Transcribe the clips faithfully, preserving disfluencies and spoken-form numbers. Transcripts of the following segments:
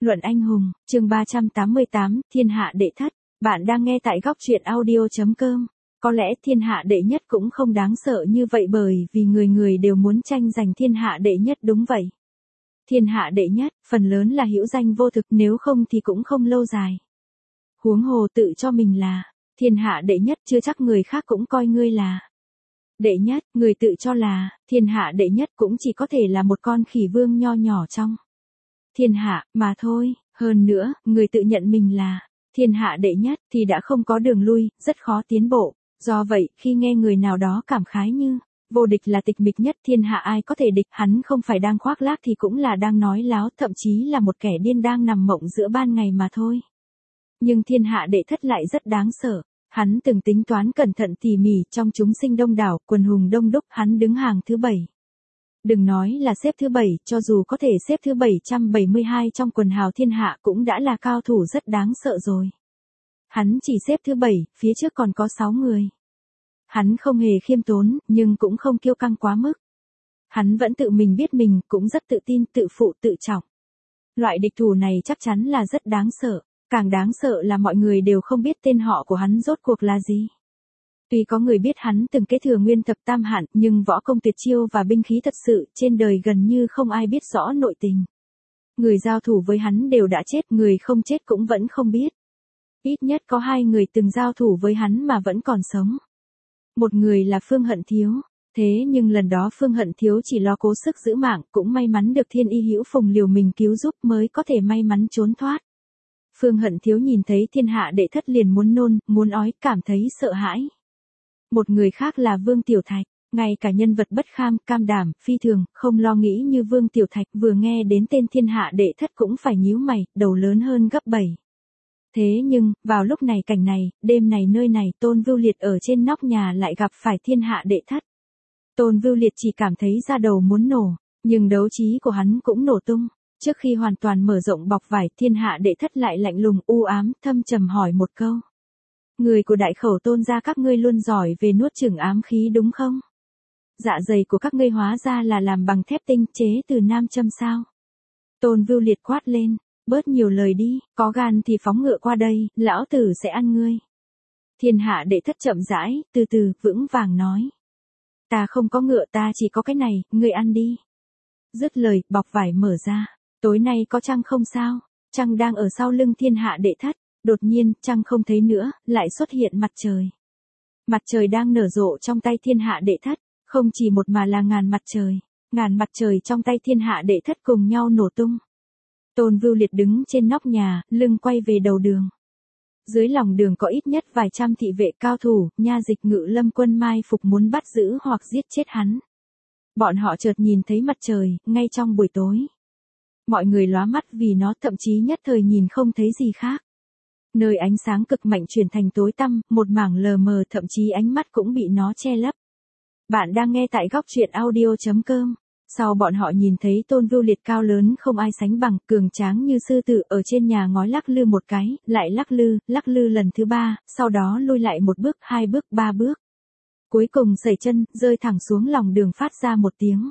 Luận anh hùng, chương ba trăm tám mươi tám, thiên hạ đệ thất. Bạn đang nghe tại góc truyện audio chấm com. Có lẽ thiên hạ đệ nhất cũng không đáng sợ như vậy bởi vì người người đều muốn tranh giành thiên hạ đệ nhất, đúng vậy. Thiên hạ đệ nhất, phần lớn là hữu danh vô thực, nếu không thì cũng không lâu dài. Huống hồ tự cho mình là thiên hạ đệ nhất, chưa chắc người khác cũng coi ngươi là đệ nhất. Người tự cho là thiên hạ đệ nhất cũng chỉ có thể là một con khỉ vương nho nhỏ trong thiên hạ mà thôi. Hơn nữa, người tự nhận mình là thiên hạ đệ nhất thì đã không có đường lui, rất khó tiến bộ. Do vậy, khi nghe người nào đó cảm khái như vô địch là tịch mịch nhất, thiên hạ ai có thể địch, hắn không phải đang khoác lác thì cũng là đang nói láo, thậm chí là một kẻ điên đang nằm mộng giữa ban ngày mà thôi. Nhưng thiên hạ đệ thất lại rất đáng sợ. Hắn từng tính toán cẩn thận tỉ mỉ, trong chúng sinh đông đảo, quần hùng đông đúc, hắn đứng hàng thứ bảy. Đừng nói là xếp thứ bảy, cho dù có thể xếp thứ bảy trăm bảy mươi hai trong quần hào thiên hạ cũng đã là cao thủ rất đáng sợ rồi. Hắn chỉ xếp thứ bảy, phía trước còn có sáu người. Hắn không hề khiêm tốn, nhưng cũng không kiêu căng quá mức. Hắn vẫn tự mình biết mình, cũng rất tự tin, tự phụ, tự trọng. Loại địch thủ này chắc chắn là rất đáng sợ. Càng đáng sợ là mọi người đều không biết tên họ của hắn rốt cuộc là gì. Tuy có người biết hắn từng kế thừa nguyên thập tam hạn, nhưng võ công tuyệt chiêu và binh khí thật sự trên đời gần như không ai biết rõ nội tình. Người giao thủ với hắn đều đã chết, người không chết cũng vẫn không biết. Ít nhất có hai người từng giao thủ với hắn mà vẫn còn sống. Một người là Phương Hận Thiếu. Thế nhưng lần đó Phương Hận Thiếu chỉ lo cố sức giữ mạng, cũng may mắn được Thiên Y Hữu Phùng liều mình cứu giúp mới có thể may mắn trốn thoát. Phương Hận Thiếu nhìn thấy thiên hạ đệ thất liền muốn nôn, muốn ói, cảm thấy sợ hãi. Một người khác là Vương Tiểu Thạch, ngay cả nhân vật bất kham, cam đảm, phi thường, không lo nghĩ như Vương Tiểu Thạch vừa nghe đến tên thiên hạ đệ thất cũng phải nhíu mày, đầu lớn hơn gấp bảy. Thế nhưng, vào lúc này cảnh này, đêm này nơi này, Tôn Vưu Liệt ở trên nóc nhà lại gặp phải thiên hạ đệ thất. Tôn Vưu Liệt chỉ cảm thấy da đầu muốn nổ, nhưng đấu trí của hắn cũng nổ tung. Trước khi hoàn toàn mở rộng bọc vải, thiên hạ đệ thất lại lạnh lùng, u ám, thâm trầm hỏi một câu. Người của đại khẩu Tôn gia các ngươi luôn giỏi về nuốt chửng ám khí đúng không? Dạ dày của các ngươi hóa ra là làm bằng thép tinh chế từ nam châm sao? Tôn Vưu Liệt quát lên, bớt nhiều lời đi, có gan thì phóng ngựa qua đây, lão tử sẽ ăn ngươi. Thiên hạ đệ thất chậm rãi, từ từ, vững vàng nói. Ta không có ngựa, ta chỉ có cái này, ngươi ăn đi. Dứt lời, bọc vải mở ra. Tối nay có trăng không sao? Trăng đang ở sau lưng thiên hạ đệ thất. Đột nhiên, trăng không thấy nữa, lại xuất hiện mặt trời. Mặt trời đang nở rộ trong tay thiên hạ đệ thất. Không chỉ một mà là ngàn mặt trời. Ngàn mặt trời trong tay thiên hạ đệ thất cùng nhau nổ tung. Tôn Vưu Liệt đứng trên nóc nhà, lưng quay về đầu đường. Dưới lòng đường có ít nhất vài trăm thị vệ cao thủ, nha dịch Ngự Lâm quân mai phục muốn bắt giữ hoặc giết chết hắn. Bọn họ chợt nhìn thấy mặt trời, ngay trong buổi tối. Mọi người lóa mắt vì nó, thậm chí nhất thời nhìn không thấy gì khác. Nơi ánh sáng cực mạnh chuyển thành tối tăm, một mảng lờ mờ, thậm chí ánh mắt cũng bị nó che lấp. Bạn đang nghe tại góc truyện audio chấm com. Sau bọn họ nhìn thấy Tôn Vưu Liệt cao lớn không ai sánh bằng, cường tráng như sư tử, ở trên nhà ngói lắc lư một cái, lại lắc lư, lắc lư lần thứ ba, sau đó lui lại một bước, hai bước, ba bước. Cuối cùng sẩy chân, rơi thẳng xuống lòng đường phát ra một tiếng.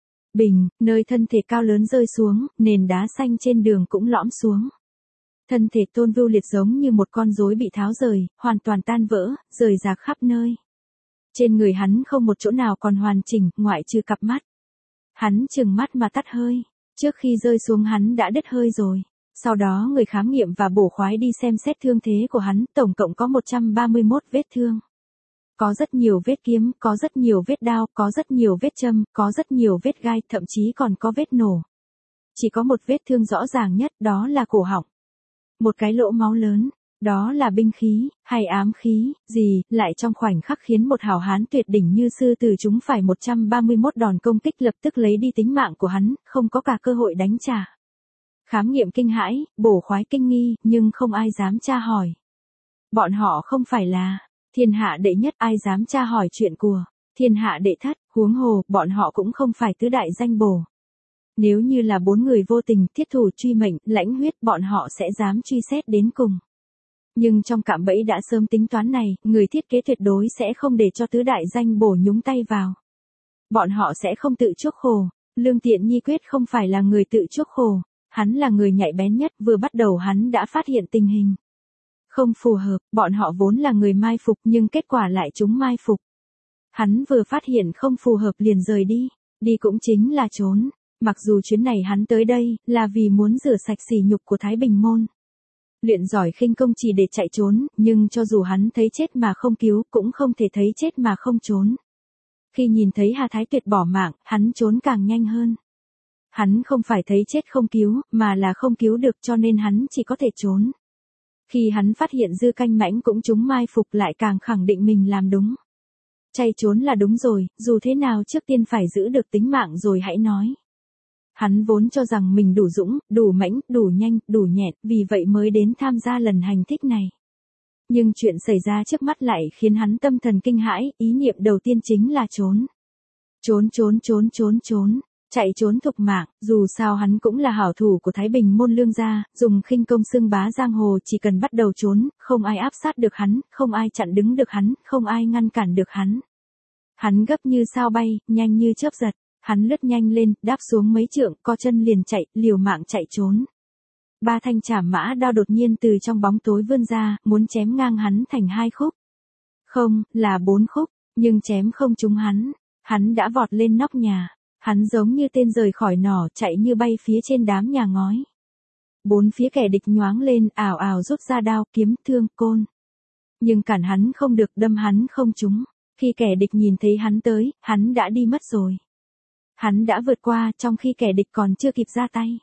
Bình, nơi thân thể cao lớn rơi xuống, nền đá xanh trên đường cũng lõm xuống. Thân thể Tôn Vưu Liệt giống như một con rối bị tháo rời, hoàn toàn tan vỡ, rời rạc khắp nơi. Trên người hắn không một chỗ nào còn hoàn chỉnh, ngoại trừ cặp mắt. Hắn chừng mắt mà tắt hơi. Trước khi rơi xuống hắn đã đứt hơi rồi. Sau đó người khám nghiệm và bổ khoái đi xem xét thương thế của hắn, tổng cộng có một trăm ba mươi mốt vết thương. Có rất nhiều vết kiếm, có rất nhiều vết đao, có rất nhiều vết châm, có rất nhiều vết gai, thậm chí còn có vết nổ. Chỉ có một vết thương rõ ràng nhất, đó là cổ họng. Một cái lỗ máu lớn, đó là binh khí, hay ám khí, gì, lại trong khoảnh khắc khiến một hảo hán tuyệt đỉnh như sư tử chúng phải một trăm ba mươi mốt đòn công kích lập tức lấy đi tính mạng của hắn, không có cả cơ hội đánh trả. Khám nghiệm kinh hãi, bổ khoái kinh nghi, nhưng không ai dám tra hỏi. Bọn họ không phải là thiên hạ đệ nhất, ai dám tra hỏi chuyện của thiên hạ đệ thất, huống hồ, bọn họ cũng không phải tứ đại danh bổ. Nếu như là bốn người vô tình, thiết thủ truy mệnh, lãnh huyết, bọn họ sẽ dám truy xét đến cùng. Nhưng trong cạm bẫy đã sớm tính toán này, người thiết kế tuyệt đối sẽ không để cho tứ đại danh bổ nhúng tay vào. Bọn họ sẽ không tự chuốc khổ. Lương Tiện Nhi quyết không phải là người tự chuốc khổ. Hắn là người nhạy bén nhất, vừa bắt đầu hắn đã phát hiện tình hình không phù hợp, bọn họ vốn là người mai phục nhưng kết quả lại chúng mai phục. Hắn vừa phát hiện không phù hợp liền rời đi, đi cũng chính là trốn. Mặc dù chuyến này hắn tới đây là vì muốn rửa sạch sỉ nhục của Thái Bình môn. Luyện giỏi khinh công chỉ để chạy trốn, nhưng cho dù hắn thấy chết mà không cứu, cũng không thể thấy chết mà không trốn. Khi nhìn thấy Hà Thái Tuyệt bỏ mạng, hắn trốn càng nhanh hơn. Hắn không phải thấy chết không cứu, mà là không cứu được cho nên hắn chỉ có thể trốn. Khi hắn phát hiện Dư Canh Mãnh cũng chúng mai phục lại càng khẳng định mình làm đúng. Chạy trốn là đúng rồi, dù thế nào trước tiên phải giữ được tính mạng rồi hãy nói. Hắn vốn cho rằng mình đủ dũng, đủ mãnh, đủ nhanh, đủ nhẹn, vì vậy mới đến tham gia lần hành thích này. Nhưng chuyện xảy ra trước mắt lại khiến hắn tâm thần kinh hãi, ý niệm đầu tiên chính là trốn. Trốn trốn trốn trốn trốn, chạy trốn thục mạng, dù sao hắn cũng là hảo thủ của Thái Bình môn Lương gia, dùng khinh công xưng bá giang hồ chỉ cần bắt đầu trốn, không ai áp sát được hắn, không ai chặn đứng được hắn, không ai ngăn cản được hắn. Hắn gấp như sao bay, nhanh như chớp giật. Hắn lướt nhanh lên, đáp xuống mấy trượng, co chân liền chạy, liều mạng chạy trốn. Ba thanh trảm mã đao đột nhiên từ trong bóng tối vươn ra, muốn chém ngang hắn thành hai khúc. Không, là bốn khúc, nhưng chém không trúng hắn. Hắn đã vọt lên nóc nhà. Hắn giống như tên rời khỏi nỏ, chạy như bay phía trên đám nhà ngói. Bốn phía kẻ địch nhoáng lên, ảo ảo rút ra đao, kiếm, thương, côn. Nhưng cản hắn không được, đâm hắn không trúng. Khi kẻ địch nhìn thấy hắn tới, hắn đã đi mất rồi. Hắn đã vượt qua, trong khi kẻ địch còn chưa kịp ra tay.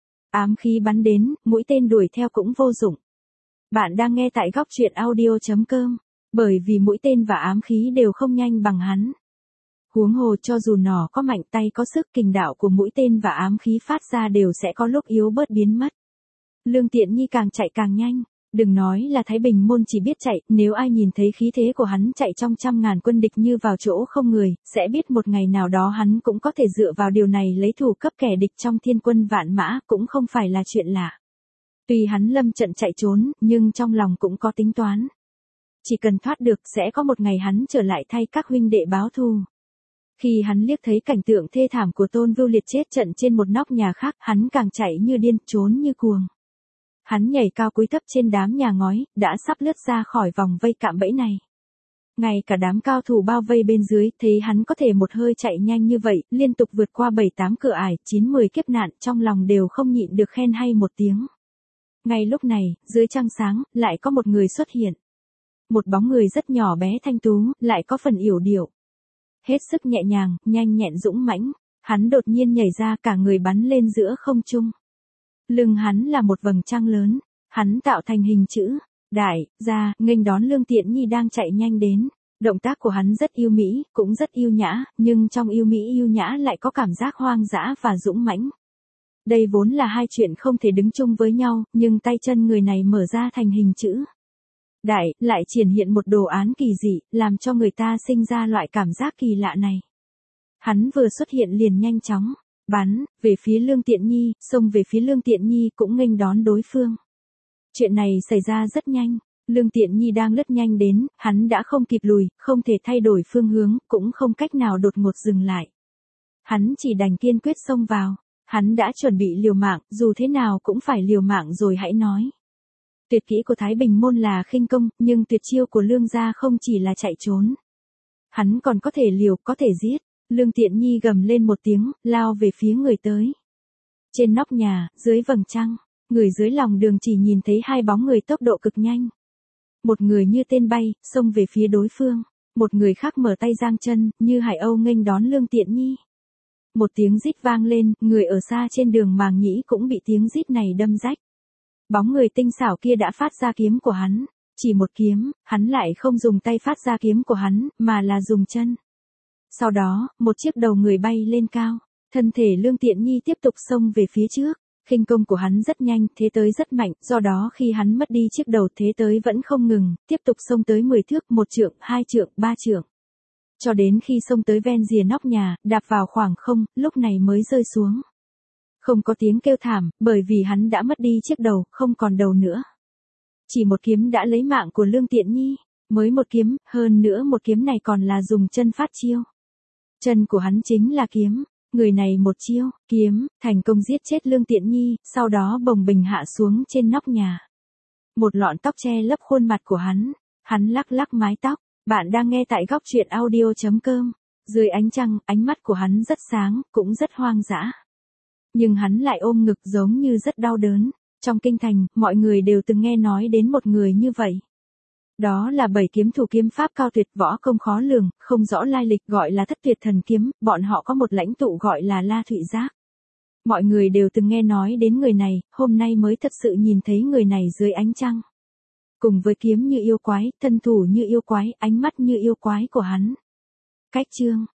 Ám khí bắn đến, mũi tên đuổi theo cũng vô dụng. Bạn đang nghe tại góc truyện audio chấm com, bởi vì mũi tên và ám khí đều không nhanh bằng hắn. Huống hồ cho dù nỏ có mạnh tay có sức, kình đạo của mũi tên và ám khí phát ra đều sẽ có lúc yếu bớt biến mất. Lương Tiện Nhi càng chạy càng nhanh. Đừng nói là Thái Bình môn chỉ biết chạy, nếu ai nhìn thấy khí thế của hắn chạy trong trăm ngàn quân địch như vào chỗ không người, sẽ biết một ngày nào đó hắn cũng có thể dựa vào điều này lấy thủ cấp kẻ địch trong thiên quân vạn mã, cũng không phải là chuyện lạ. Tuy hắn lâm trận chạy trốn, nhưng trong lòng cũng có tính toán. Chỉ cần thoát được, sẽ có một ngày hắn trở lại thay các huynh đệ báo thù. Khi hắn liếc thấy cảnh tượng thê thảm của Tôn Vưu Liệt chết trận trên một nóc nhà khác, hắn càng chạy như điên, trốn như cuồng. Hắn nhảy cao cúi thấp trên đám nhà ngói, đã sắp lướt ra khỏi vòng vây cạm bẫy này. Ngay cả đám cao thủ bao vây bên dưới, thấy hắn có thể một hơi chạy nhanh như vậy, liên tục vượt qua bảy tám cửa ải, chín mười kiếp nạn, trong lòng đều không nhịn được khen hay một tiếng. Ngay lúc này, dưới trăng sáng, lại có một người xuất hiện. Một bóng người rất nhỏ bé thanh tú, lại có phần yểu điệu. Hết sức nhẹ nhàng, nhanh nhẹn dũng mãnh, hắn đột nhiên nhảy ra cả người bắn lên giữa không trung. Lưng hắn là một vầng trăng lớn, hắn tạo thành hình chữ đại, ra, nghênh đón Lương Tiện Nhi đang chạy nhanh đến. Động tác của hắn rất yêu mỹ, cũng rất yêu nhã, nhưng trong yêu mỹ yêu nhã lại có cảm giác hoang dã và dũng mãnh. Đây vốn là hai chuyện không thể đứng chung với nhau, nhưng tay chân người này mở ra thành hình chữ đại, lại triển hiện một đồ án kỳ dị, làm cho người ta sinh ra loại cảm giác kỳ lạ này. Hắn vừa xuất hiện liền nhanh chóng bắn về phía Lương Tiện Nhi, xông về phía Lương Tiện Nhi cũng nghênh đón đối phương. Chuyện này xảy ra rất nhanh, Lương Tiện Nhi đang lướt nhanh đến, hắn đã không kịp lùi, không thể thay đổi phương hướng, cũng không cách nào đột ngột dừng lại. Hắn chỉ đành kiên quyết xông vào, hắn đã chuẩn bị liều mạng, dù thế nào cũng phải liều mạng rồi hãy nói. Tuyệt kỹ của Thái Bình môn là khinh công, nhưng tuyệt chiêu của Lương gia không chỉ là chạy trốn. Hắn còn có thể liều, có thể giết. Lương Tiện Nhi gầm lên một tiếng, lao về phía người tới. Trên nóc nhà, dưới vầng trăng, người dưới lòng đường chỉ nhìn thấy hai bóng người tốc độ cực nhanh. Một người như tên bay, xông về phía đối phương. Một người khác mở tay giang chân, như hải âu nghênh đón Lương Tiện Nhi. Một tiếng rít vang lên, người ở xa trên đường màng nhĩ cũng bị tiếng rít này đâm rách. Bóng người tinh xảo kia đã phát ra kiếm của hắn. Chỉ một kiếm, hắn lại không dùng tay phát ra kiếm của hắn, mà là dùng chân. Sau đó, một chiếc đầu người bay lên cao, thân thể Lương Tiện Nhi tiếp tục xông về phía trước. Khinh công của hắn rất nhanh, thế tới rất mạnh, do đó khi hắn mất đi chiếc đầu thế tới vẫn không ngừng, tiếp tục xông tới mười thước, một trượng, hai trượng, ba trượng. Cho đến khi xông tới ven rìa nóc nhà, đạp vào khoảng không, lúc này mới rơi xuống. Không có tiếng kêu thảm, bởi vì hắn đã mất đi chiếc đầu, không còn đầu nữa. Chỉ một kiếm đã lấy mạng của Lương Tiện Nhi, mới một kiếm, hơn nữa một kiếm này còn là dùng chân phát chiêu. Chân của hắn chính là kiếm, Người này một chiêu, kiếm, thành công giết chết Lương Tiện Nhi, sau đó bồng bình hạ xuống trên nóc nhà. Một lọn tóc che lấp khuôn mặt của hắn, hắn lắc lắc mái tóc. Bạn đang nghe tại góc truyện audio chấm com. Dưới ánh trăng, ánh mắt của hắn rất sáng, cũng rất hoang dã. Nhưng hắn lại ôm ngực giống như rất đau đớn. Trong kinh thành, mọi người đều từng nghe nói đến một người như vậy. Đó là bảy kiếm thủ kiếm pháp cao tuyệt, võ công khó lường, không rõ lai lịch, gọi là Thất Tuyệt Thần Kiếm, bọn họ có một lãnh tụ gọi là La Thụy Giác. Mọi người đều từng nghe nói đến người này, hôm nay mới thật sự nhìn thấy người này dưới ánh trăng. Cùng với kiếm như yêu quái, thân thủ như yêu quái, ánh mắt như yêu quái của hắn. Cách chương,